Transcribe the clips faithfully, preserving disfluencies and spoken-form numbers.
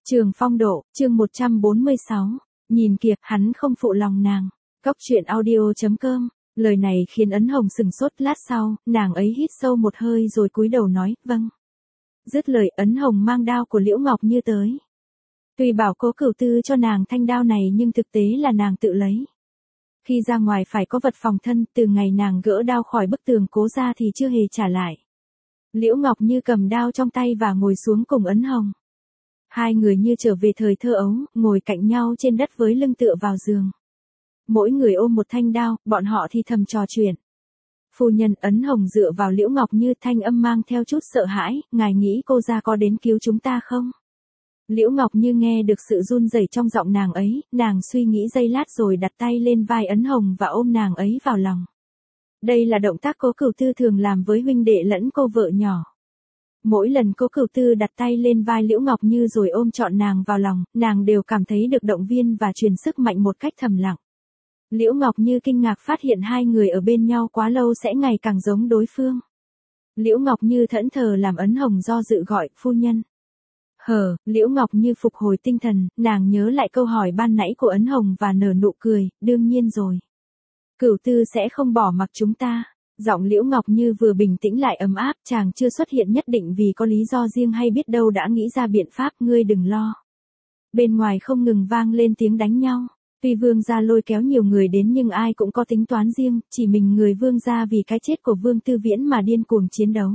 Trường Phong Độ, chương một trăm bốn mươi sáu. Nhìn kìa, hắn không phụ lòng nàng. Cốc truyện audio chấm com. Lời này khiến Ấn Hồng sừng sốt, lát sau, nàng ấy hít sâu một hơi rồi cúi đầu nói, vâng. Dứt lời, Ấn Hồng mang đao của Liễu Ngọc Như tới. Tuy bảo Cố Cửu Tư cho nàng thanh đao này nhưng thực tế là nàng tự lấy. Khi ra ngoài phải có vật phòng thân, từ ngày nàng gỡ đao khỏi bức tường Cố gia thì chưa hề trả lại. Liễu Ngọc Như cầm đao trong tay và ngồi xuống cùng Ấn Hồng. Hai người như trở về thời thơ ấu, ngồi cạnh nhau trên đất với lưng tựa vào giường. Mỗi người ôm một thanh đao, bọn họ thì thầm trò chuyện. Phu nhân. Ấn Hồng dựa vào Liễu Ngọc Như, thanh âm mang theo chút sợ hãi, ngài nghĩ cô gia có đến cứu chúng ta không? Liễu Ngọc Như nghe được sự run rẩy trong giọng nàng ấy, nàng suy nghĩ giây lát rồi đặt tay lên vai Ấn Hồng và ôm nàng ấy vào lòng. Đây là động tác Cố Cửu Tư thường làm với huynh đệ lẫn cô vợ nhỏ. Mỗi lần Cố Cửu Tư đặt tay lên vai Liễu Ngọc Như rồi ôm trọn nàng vào lòng, nàng đều cảm thấy được động viên và truyền sức mạnh một cách thầm lặng. Liễu Ngọc Như kinh ngạc phát hiện hai người ở bên nhau quá lâu sẽ ngày càng giống đối phương. Liễu Ngọc Như thẫn thờ làm Ấn Hồng do dự gọi, phu nhân. Hờ, Liễu Ngọc Như phục hồi tinh thần, nàng nhớ lại câu hỏi ban nãy của Ấn Hồng và nở nụ cười, đương nhiên rồi. Cửu Tư sẽ không bỏ mặc chúng ta. Giọng Liễu Ngọc Như vừa bình tĩnh lại ấm áp, chàng chưa xuất hiện nhất định vì có lý do riêng hay biết đâu đã nghĩ ra biện pháp, ngươi đừng lo. Bên ngoài không ngừng vang lên tiếng đánh nhau. Tuy Vương gia lôi kéo nhiều người đến nhưng ai cũng có tính toán riêng, chỉ mình người Vương gia vì cái chết của Vương Tư Viễn mà điên cuồng chiến đấu.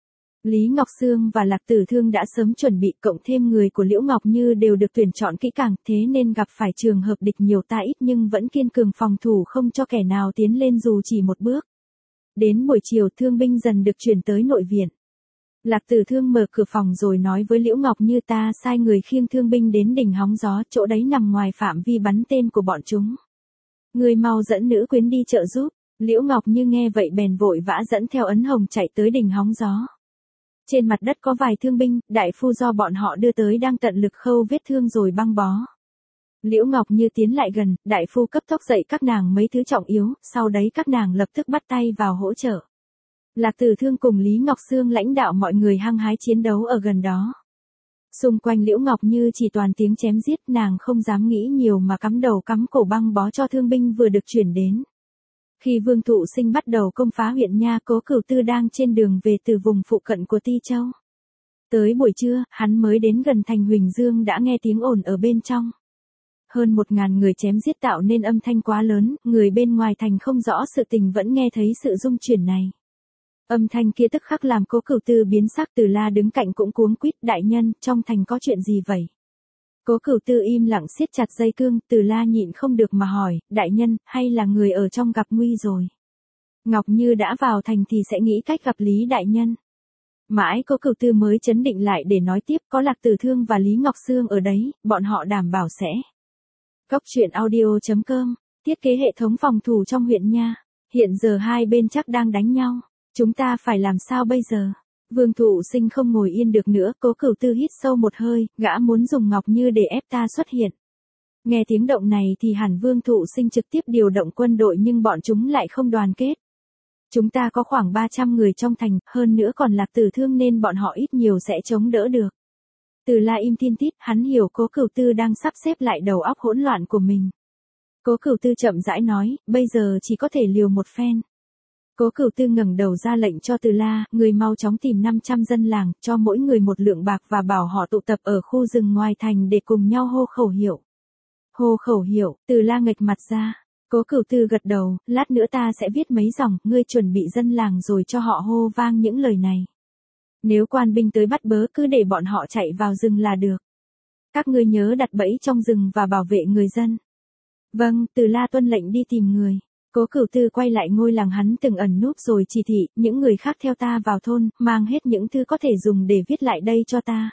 Lý Ngọc Sương và Lạc Tử Thương đã sớm chuẩn bị, cộng thêm người của Liễu Ngọc Như đều được tuyển chọn kỹ càng, thế nên gặp phải trường hợp địch nhiều ta ít nhưng vẫn kiên cường phòng thủ không cho kẻ nào tiến lên dù chỉ một bước. Đến buổi chiều, thương binh dần được chuyển tới nội viện. Lạc Tử Thương mở cửa phòng rồi nói với Liễu Ngọc Như, ta sai người khiêng thương binh đến đỉnh hóng gió, chỗ đấy nằm ngoài phạm vi bắn tên của bọn chúng. Người mau dẫn nữ quyến đi trợ giúp. Liễu Ngọc Như nghe vậy bèn vội vã dẫn theo Ấn Hồng chạy tới đỉnh hóng gió. Trên mặt đất có vài thương binh, đại phu do bọn họ đưa tới đang tận lực khâu vết thương rồi băng bó. Liễu Ngọc Như tiến lại gần, đại phu cấp tốc dạy các nàng mấy thứ trọng yếu, sau đấy các nàng lập tức bắt tay vào hỗ trợ. Lạc Tử Thương cùng Lý Ngọc Sương lãnh đạo mọi người hăng hái chiến đấu ở gần đó. Xung quanh Liễu Ngọc Như chỉ toàn tiếng chém giết, nàng không dám nghĩ nhiều mà cắm đầu cắm cổ băng bó cho thương binh vừa được chuyển đến. Khi Vương Thụ Sinh bắt đầu công phá huyện Nha, Cố Cửu Tư đang trên đường về từ vùng phụ cận của Ti Châu. Tới buổi trưa, hắn mới đến gần thành Huỳnh Dương đã nghe tiếng ồn ở bên trong. Hơn một ngàn người chém giết tạo nên âm thanh quá lớn, người bên ngoài thành không rõ sự tình vẫn nghe thấy sự rung chuyển này. Âm thanh kia tức khắc làm Cố Cửu Tư biến sắc. Từ La đứng cạnh cũng cuống quýt, đại nhân, trong thành có chuyện gì vậy? Cố Cửu Tư im lặng siết chặt dây cương, Từ La nhịn không được mà hỏi, đại nhân, hay là người ở trong gặp nguy rồi? Ngọc Như đã vào thành thì sẽ nghĩ cách gặp Lý đại nhân. Mãi Cố Cửu Tư mới chấn định lại để nói tiếp, có Lạc Tử Thương và Lý Ngọc Sương ở đấy, bọn họ đảm bảo sẽ. Cốc truyện audio chấm com, thiết kế hệ thống phòng thủ trong huyện Nha. Hiện giờ hai bên chắc đang đánh nhau. Chúng ta phải làm sao bây giờ? Vương Thụ Sinh không ngồi yên được nữa, Cố Cửu Tư hít sâu một hơi, gã muốn dùng Ngọc Như để ép ta xuất hiện. Nghe tiếng động này thì hẳn Vương Thụ Sinh trực tiếp điều động quân đội nhưng bọn chúng lại không đoàn kết. Chúng ta có khoảng ba trăm người trong thành, hơn nữa còn Lạc Tử Thương nên bọn họ ít nhiều sẽ chống đỡ được. Từ La im tin tít, hắn hiểu Cố Cửu Tư đang sắp xếp lại đầu óc hỗn loạn của mình. Cố Cửu Tư chậm rãi nói, bây giờ chỉ có thể liều một phen. Cố Cửu Tư ngẩng đầu ra lệnh cho Từ La, người mau chóng tìm năm trăm dân làng, cho mỗi người một lượng bạc và bảo họ tụ tập ở khu rừng ngoài thành để cùng nhau hô khẩu hiệu. Hô khẩu hiệu, Từ La nghệch mặt ra. Cố Cửu Tư gật đầu, lát nữa ta sẽ viết mấy dòng, ngươi chuẩn bị dân làng rồi cho họ hô vang những lời này. Nếu quan binh tới bắt bớ cứ để bọn họ chạy vào rừng là được. Các ngươi nhớ đặt bẫy trong rừng và bảo vệ người dân. Vâng, Từ La tuân lệnh đi tìm người. Cố Cửu Tư quay lại ngôi làng hắn từng ẩn núp rồi chỉ thị, những người khác theo ta vào thôn, mang hết những thứ có thể dùng để viết lại đây cho ta.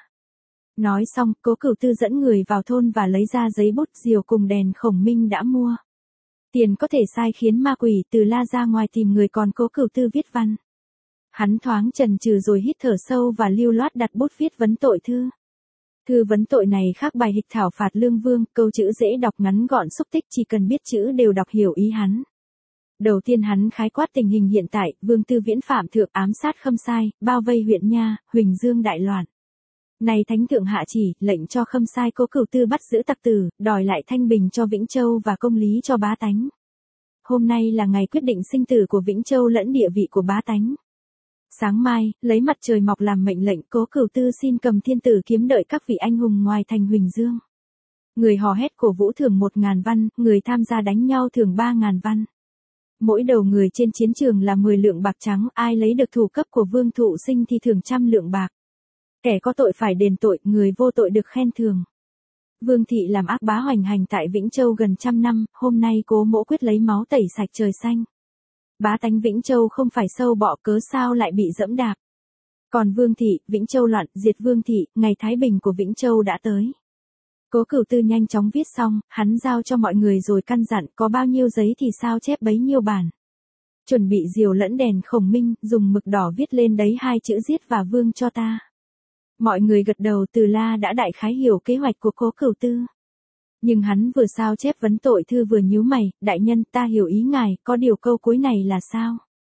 Nói xong, Cố Cửu Tư dẫn người vào thôn và lấy ra giấy bút, diều cùng đèn khổng minh đã mua. Tiền có thể sai khiến ma quỷ. Từ La ra ngoài tìm người còn Cố Cửu Tư viết văn. Hắn thoáng chần chừ rồi hít thở sâu và lưu loát đặt bút viết vấn tội thư. Thư vấn tội này khác bài hịch thảo phạt lương vương, câu chữ dễ đọc ngắn gọn xúc tích, chỉ cần biết chữ đều đọc hiểu ý hắn. Đầu tiên hắn khái quát tình hình hiện tại, Vương Tư Viễn phạm thượng ám sát Khâm Sai, bao vây huyện Nha, Huỳnh Dương đại loạn. Này thánh thượng hạ chỉ, lệnh cho Khâm Sai Cố Cửu Tư bắt giữ tặc tử, đòi lại thanh bình cho Vĩnh Châu và công lý cho bá tánh. Hôm nay là ngày quyết định sinh tử của Vĩnh Châu lẫn địa vị của bá tánh. Sáng mai, lấy mặt trời mọc làm mệnh lệnh, Cố Cửu Tư xin cầm thiên tử kiếm đợi các vị anh hùng ngoài thành Huỳnh Dương. Người hò hét cổ vũ thưởng một ngàn văn, người tham gia đánh nhau thưởng ba ngàn văn. Mỗi đầu người trên chiến trường là mười lượng bạc trắng, ai lấy được thủ cấp của Vương Thụ Sinh thì thưởng trăm lượng bạc. Kẻ có tội phải đền tội, người vô tội được khen thưởng. Vương thị làm ác bá hoành hành tại Vĩnh Châu gần trăm năm, hôm nay Cố Mỗ quyết lấy máu tẩy sạch trời xanh. Bá tánh Vĩnh Châu không phải sâu bọ cớ sao lại bị dẫm đạp. Còn Vương thị, Vĩnh Châu loạn, diệt Vương thị, ngày thái bình của Vĩnh Châu đã tới. Cố Cửu Tư nhanh chóng viết xong, hắn giao cho mọi người rồi căn dặn có bao nhiêu giấy thì sao chép bấy nhiêu bản. Chuẩn bị diều lẫn đèn khổng minh, dùng mực đỏ viết lên đấy hai chữ giết và vương cho ta. Mọi người gật đầu, Từ La đã đại khái hiểu kế hoạch của Cố Cửu Tư. Nhưng hắn vừa sao chép vấn tội thư vừa nhíu mày, đại nhân ta hiểu ý ngài, có điều câu cuối này là sao?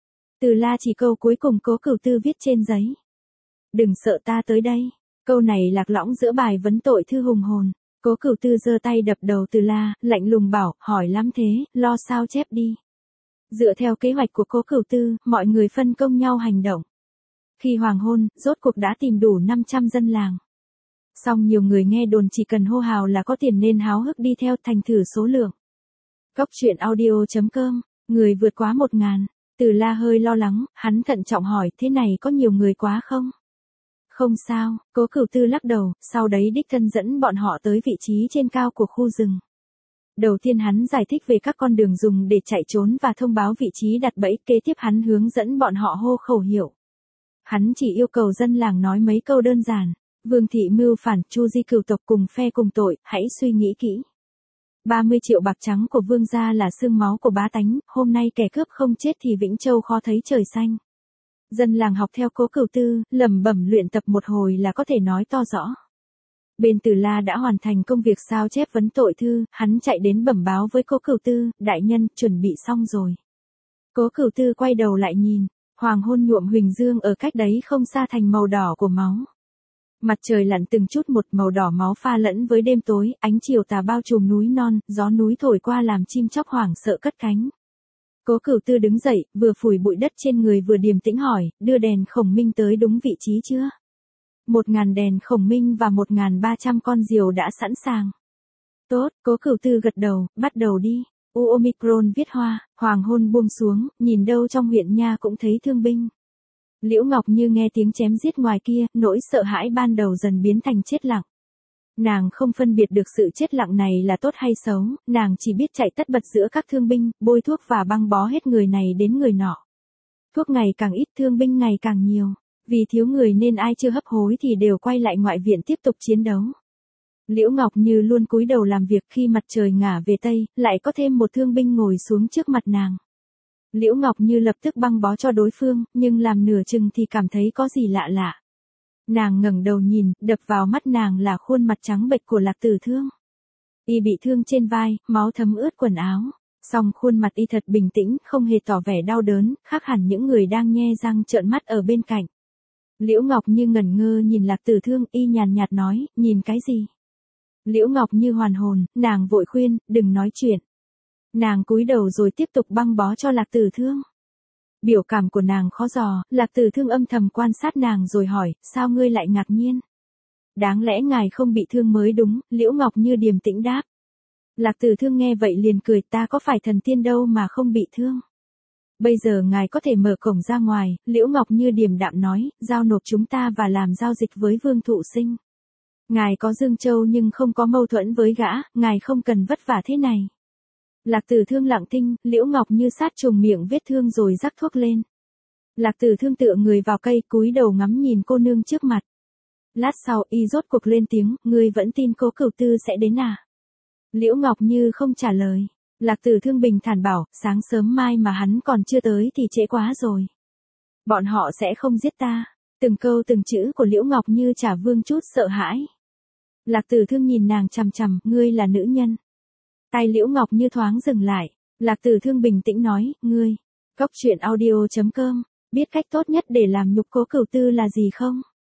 Từ La chỉ câu cuối cùng Cố Cửu Tư viết trên giấy. Đừng sợ ta tới đây. Câu này lạc lõng giữa bài vấn tội thư hùng hồn. Cố Cửu Tư giơ tay đập đầu Từ La, lạnh lùng bảo, hỏi lắm thế, lo sao chép đi. Dựa theo kế hoạch của Cố Cửu Tư, mọi người phân công nhau hành động. Khi hoàng hôn, rốt cuộc đã tìm đủ năm trăm dân làng. Song nhiều người nghe đồn chỉ cần hô hào là có tiền nên háo hức đi theo, thành thử số lượng. Cốc truyện audio chấm com, người vượt quá một ngàn. Từ La hơi lo lắng, hắn thận trọng hỏi, thế này có nhiều người quá không? Không sao, Cố Cửu Tư lắc đầu, sau đấy đích thân dẫn bọn họ tới vị trí trên cao của khu rừng. Đầu tiên hắn giải thích về các con đường dùng để chạy trốn và thông báo vị trí đặt bẫy, kế tiếp hắn hướng dẫn bọn họ hô khẩu hiệu. Hắn chỉ yêu cầu dân làng nói mấy câu đơn giản. Vương thị mưu phản, Chu di cửu tộc cùng phe cùng tội, hãy suy nghĩ kỹ. ba mươi triệu bạc trắng của vương gia là xương máu của bá tánh, hôm nay kẻ cướp không chết thì Vĩnh Châu khó thấy trời xanh. Dân làng học theo Cố Cửu Tư, lẩm bẩm luyện tập một hồi là có thể nói to rõ. Bên Từ La đã hoàn thành công việc sao chép vấn tội thư, hắn chạy đến bẩm báo với Cố Cửu Tư, đại nhân, chuẩn bị xong rồi. Cố Cửu Tư quay đầu lại nhìn, hoàng hôn nhuộm Huỳnh Dương ở cách đấy không xa thành màu đỏ của máu. Mặt trời lặn từng chút một, màu đỏ máu pha lẫn với đêm tối, ánh chiều tà bao trùm núi non, gió núi thổi qua làm chim chóc hoảng sợ cất cánh. Cố Cửu Tư đứng dậy, vừa phủi bụi đất trên người vừa điềm tĩnh hỏi, đưa đèn khổng minh tới đúng vị trí chưa? Một ngàn đèn khổng minh và một ngàn ba trăm con diều đã sẵn sàng. Tốt, Cố Cửu Tư gật đầu, bắt đầu đi. U Omicron viết hoa, hoàng hôn buông xuống, nhìn đâu trong huyện nha cũng thấy thương binh. Liễu Ngọc Như nghe tiếng chém giết ngoài kia, nỗi sợ hãi ban đầu dần biến thành chết lặng. Nàng không phân biệt được sự chết lặng này là tốt hay xấu, nàng chỉ biết chạy tất bật giữa các thương binh, bôi thuốc và băng bó hết người này đến người nọ. Thuốc ngày càng ít, thương binh ngày càng nhiều. Vì thiếu người nên ai chưa hấp hối thì đều quay lại ngoại viện tiếp tục chiến đấu. Liễu Ngọc Như luôn cúi đầu làm việc, khi mặt trời ngả về tây, lại có thêm một thương binh ngồi xuống trước mặt nàng. Liễu Ngọc Như lập tức băng bó cho đối phương, nhưng làm nửa chừng thì cảm thấy có gì lạ lạ. Nàng ngẩng đầu nhìn, đập vào mắt nàng là khuôn mặt trắng bệch của Lạc Tử Thương. Y bị thương trên vai, máu thấm ướt quần áo. Song khuôn mặt y thật bình tĩnh, không hề tỏ vẻ đau đớn, khác hẳn những người đang nhe răng trợn mắt ở bên cạnh. Liễu Ngọc Như ngẩn ngơ nhìn Lạc Tử Thương, y nhàn nhạt nói, nhìn cái gì? Liễu Ngọc Như hoàn hồn, nàng vội khuyên, đừng nói chuyện. Nàng cúi đầu rồi tiếp tục băng bó cho Lạc Tử Thương. Biểu cảm của nàng khó dò, Lạc Tử Thương âm thầm quan sát nàng rồi hỏi, sao ngươi lại ngạc nhiên? Đáng lẽ ngài không bị thương mới đúng, Liễu Ngọc Như điềm tĩnh đáp. Lạc Tử Thương nghe vậy liền cười, ta có phải thần tiên đâu mà không bị thương. Bây giờ ngài có thể mở cổng ra ngoài, Liễu Ngọc Như điềm đạm nói, giao nộp chúng ta và làm giao dịch với Vương Thụ Sinh. Ngài có Dương Châu nhưng không có mâu thuẫn với gã, ngài không cần vất vả thế này. Lạc Tử Thương lặng thinh, Liễu Ngọc Như sát trùng miệng vết thương rồi rắc thuốc lên. Lạc Tử Thương tựa người vào cây, cúi đầu ngắm nhìn cô nương trước mặt. Lát sau, y rốt cuộc lên tiếng, ngươi vẫn tin Cố Cửu Tư sẽ đến à? Liễu Ngọc Như không trả lời. Lạc Tử Thương bình thản bảo, sáng sớm mai mà hắn còn chưa tới thì trễ quá rồi. Bọn họ sẽ không giết ta. Từng câu từng chữ của Liễu Ngọc Như trả vương chút sợ hãi. Lạc Tử Thương nhìn nàng chằm chằm, ngươi là nữ nhân. Tay Liễu Ngọc Như thoáng dừng lại. Lạc Tử Thương bình tĩnh nói, ngươi. Cốc truyện audio chấm com, biết cách tốt nhất để làm nhục Cố Cửu Tư là gì không?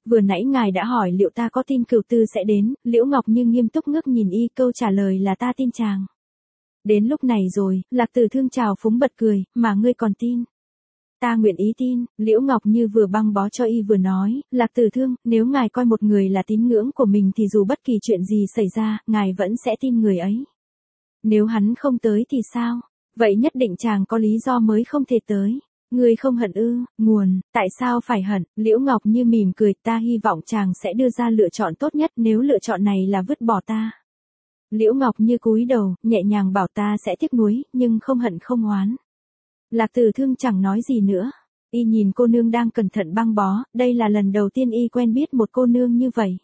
Vừa nãy ngài đã hỏi liệu ta có tin cửu tư sẽ đến, Liễu Ngọc Như nghiêm túc ngước nhìn y, câu trả lời là ta tin chàng. Đến lúc này rồi, Lạc Tử Thương chào phúng bật cười, mà ngươi còn tin. Ta nguyện ý tin, Liễu Ngọc Như vừa băng bó cho y vừa nói, Lạc Tử Thương, nếu ngài coi một người là tín ngưỡng của mình thì dù bất kỳ chuyện gì xảy ra, ngài vẫn sẽ tin người ấy. Nếu hắn không tới thì sao? Vậy nhất định chàng có lý do mới không thể tới. Ngươi không hận ư? Nguồn, tại sao phải hận? Liễu Ngọc Như mỉm cười, ta hy vọng chàng sẽ đưa ra lựa chọn tốt nhất, nếu lựa chọn này là vứt bỏ ta. Liễu Ngọc Như cúi đầu, nhẹ nhàng bảo ta sẽ tiếc nuối, nhưng không hận không oán. Lạc Tử Thương chẳng nói gì nữa. Y nhìn cô nương đang cẩn thận băng bó, đây là lần đầu tiên y quen biết một cô nương như vậy.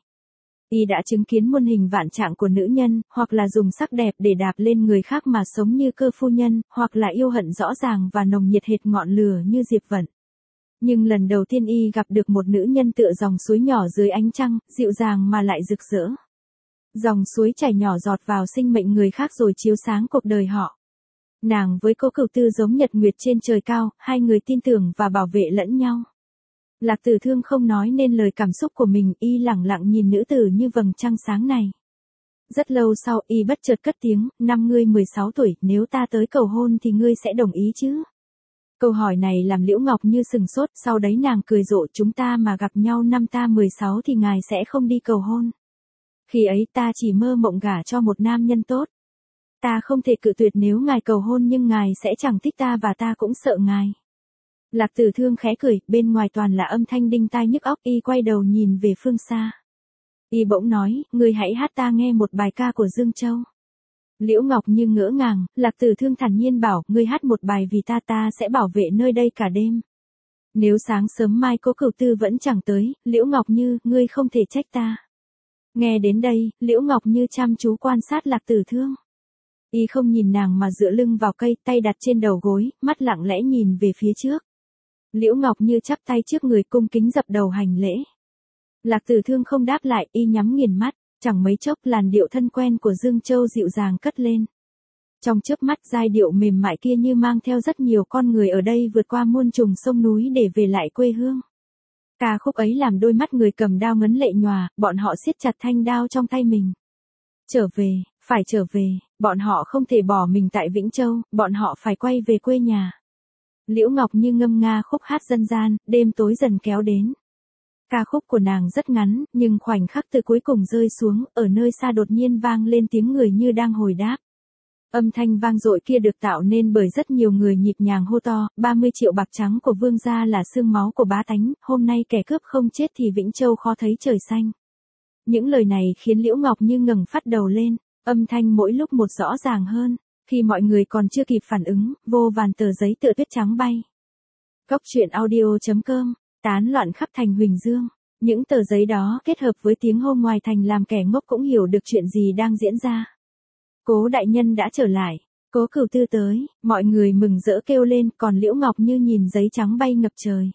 Y đã chứng kiến muôn hình vạn trạng của nữ nhân, hoặc là dùng sắc đẹp để đạp lên người khác mà sống như Cơ phu nhân, hoặc là yêu hận rõ ràng và nồng nhiệt hệt ngọn lửa như Diệp Vận. Nhưng lần đầu tiên y gặp được một nữ nhân tựa dòng suối nhỏ dưới ánh trăng, dịu dàng mà lại rực rỡ. Dòng suối chảy nhỏ giọt vào sinh mệnh người khác rồi chiếu sáng cuộc đời họ. Nàng với Cố Cửu Tư giống nhật nguyệt trên trời cao, hai người tin tưởng và bảo vệ lẫn nhau. Lạc Tử Thương không nói nên lời cảm xúc của mình, y lẳng lặng nhìn nữ tử như vầng trăng sáng này. Rất lâu sau, y bất chợt cất tiếng, năm ngươi mười sáu tuổi, nếu ta tới cầu hôn thì ngươi sẽ đồng ý chứ? Câu hỏi này làm Liễu Ngọc Như sừng sốt, sau đấy nàng cười rộ, chúng ta mà gặp nhau năm ta mười sáu thì ngài sẽ không đi cầu hôn. Khi ấy ta chỉ mơ mộng gả cho một nam nhân tốt. Ta không thể cự tuyệt nếu ngài cầu hôn, nhưng ngài sẽ chẳng thích ta và ta cũng sợ ngài. Lạc Tử Thương khẽ cười, bên ngoài toàn là âm thanh đinh tai nhức óc, y quay đầu nhìn về phương xa. Y bỗng nói, ngươi hãy hát ta nghe một bài ca của Dương Châu. Liễu Ngọc Như ngỡ ngàng, Lạc Tử Thương thản nhiên bảo, ngươi hát một bài vì ta, ta sẽ bảo vệ nơi đây cả đêm. Nếu sáng sớm mai Cố Cửu Tư vẫn chẳng tới, Liễu Ngọc Như, ngươi không thể trách ta. Nghe đến đây, Liễu Ngọc Như chăm chú quan sát Lạc Tử Thương. Y không nhìn nàng mà dựa lưng vào cây, tay đặt trên đầu gối, mắt lặng lẽ nhìn về phía trước. Liễu Ngọc Như chắp tay trước người cung kính dập đầu hành lễ. Lạc Tử Thương không đáp lại, y nhắm nghiền mắt, chẳng mấy chốc làn điệu thân quen của Dương Châu dịu dàng cất lên. Trong chớp mắt giai điệu mềm mại kia như mang theo rất nhiều con người ở đây vượt qua muôn trùng sông núi để về lại quê hương. Ca khúc ấy làm đôi mắt người cầm đao ngấn lệ nhòa, bọn họ siết chặt thanh đao trong tay mình. Trở về, phải trở về, bọn họ không thể bỏ mình tại Vĩnh Châu, bọn họ phải quay về quê nhà. Liễu Ngọc Như ngâm nga khúc hát dân gian, đêm tối dần kéo đến. Ca khúc của nàng rất ngắn, nhưng khoảnh khắc từ cuối cùng rơi xuống, ở nơi xa đột nhiên vang lên tiếng người như đang hồi đáp. Âm thanh vang dội kia được tạo nên bởi rất nhiều người nhịp nhàng hô to, ba mươi triệu bạc trắng của vương gia là xương máu của bá tánh, hôm nay kẻ cướp không chết thì Vĩnh Châu khó thấy trời xanh. Những lời này khiến Liễu Ngọc Như ngẩng phát đầu lên, âm thanh mỗi lúc một rõ ràng hơn. Khi mọi người còn chưa kịp phản ứng, vô vàn tờ giấy tựa tuyết trắng bay. Cốc truyện audio chấm com, tán loạn khắp thành Huỳnh Dương. Những tờ giấy đó kết hợp với tiếng hô ngoài thành làm kẻ ngốc cũng hiểu được chuyện gì đang diễn ra. Cố đại nhân đã trở lại, Cố Cửu Tư tới, mọi người mừng rỡ kêu lên, còn Liễu Ngọc Như nhìn giấy trắng bay ngập trời.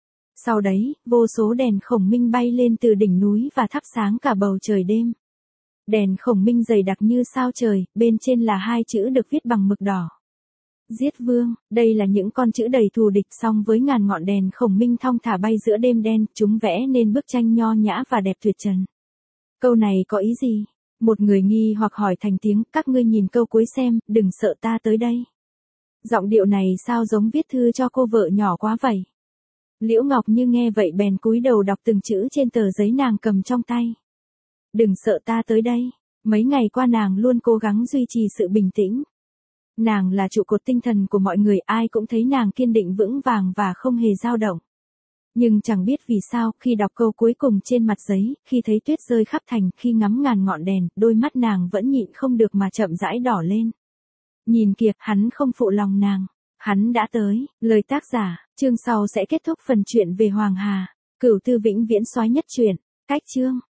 Sau đấy, vô số đèn khổng minh bay lên từ đỉnh núi và thắp sáng cả bầu trời đêm. Đèn khổng minh dày đặc như sao trời, bên trên là hai chữ được viết bằng mực đỏ. Giết vương, đây là những con chữ đầy thù địch, song với ngàn ngọn đèn khổng minh thong thả bay giữa đêm đen, chúng vẽ nên bức tranh nho nhã và đẹp tuyệt trần. Câu này có ý gì? Một người nghi hoặc hỏi thành tiếng, các ngươi nhìn câu cuối xem, đừng sợ ta tới đây. Giọng điệu này sao giống viết thư cho cô vợ nhỏ quá vậy? Liễu Ngọc Như nghe vậy bèn cúi đầu đọc từng chữ trên tờ giấy nàng cầm trong tay. Đừng sợ ta tới đây. Mấy ngày qua nàng luôn cố gắng duy trì sự bình tĩnh. Nàng là trụ cột tinh thần của mọi người, ai cũng thấy nàng kiên định vững vàng và không hề dao động. Nhưng chẳng biết vì sao, khi đọc câu cuối cùng trên mặt giấy, khi thấy tuyết rơi khắp thành, khi ngắm ngàn ngọn đèn, đôi mắt nàng vẫn nhịn không được mà chậm rãi đỏ lên. Nhìn kìa, hắn không phụ lòng nàng. Hắn đã tới. Lời tác giả, chương sau sẽ kết thúc phần truyện về Hoàng Hà. Cửu Tư vĩnh viễn soái nhất truyện. Cách chương.